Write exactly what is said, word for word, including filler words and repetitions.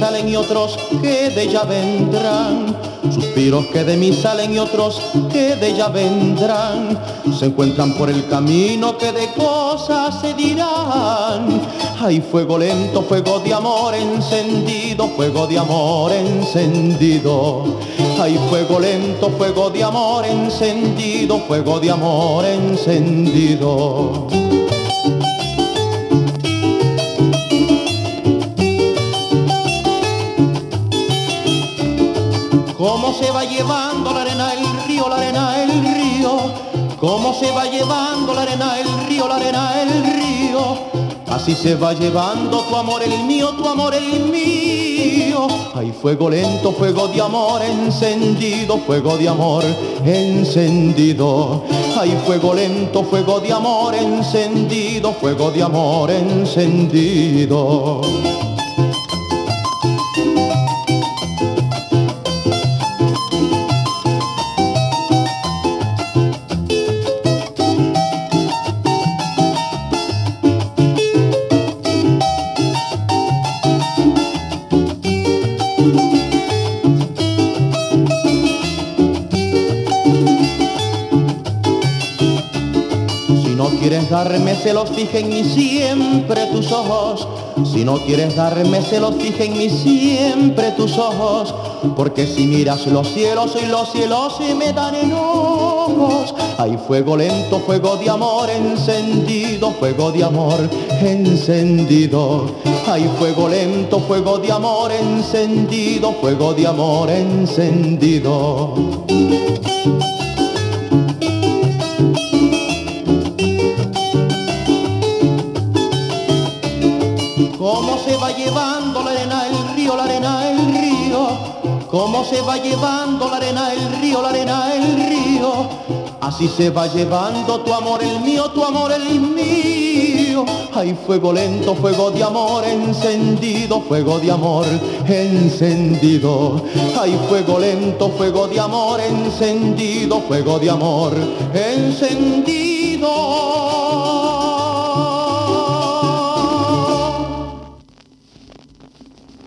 salen y otros que de ella vendrán. Suspiros que de mí salen y otros que de ella vendrán. Se encuentran por el camino que de cosas se dirán. Hay fuego lento, fuego de amor encendido, fuego de amor encendido. Hay fuego lento, fuego de amor encendido, fuego de amor encendido. Cómo se va llevando la arena el río, la arena el río. Cómo se va llevando la arena el río, la arena el río. Así se va llevando tu amor el mío, tu amor el mío. Hay fuego lento, fuego de amor encendido, fuego de amor encendido. Hay fuego lento, fuego de amor encendido, fuego de amor encendido. Darme celos, fija en mí siempre tus ojos. Si no quieres darme celos, fija en mí siempre tus ojos. Porque si miras los cielos y los cielos se me dan enojos. Hay fuego lento, fuego de amor encendido, fuego de amor encendido. Hay fuego lento, fuego de amor encendido, fuego de amor encendido. Cómo se va llevando la arena el río, la arena el río. Cómo se va llevando la arena el río, la arena el río. Así se va llevando tu amor el mío, tu amor el mío. Hay fuego lento, fuego de amor encendido, fuego de amor encendido. Hay fuego lento, fuego de amor encendido, fuego de amor encendido.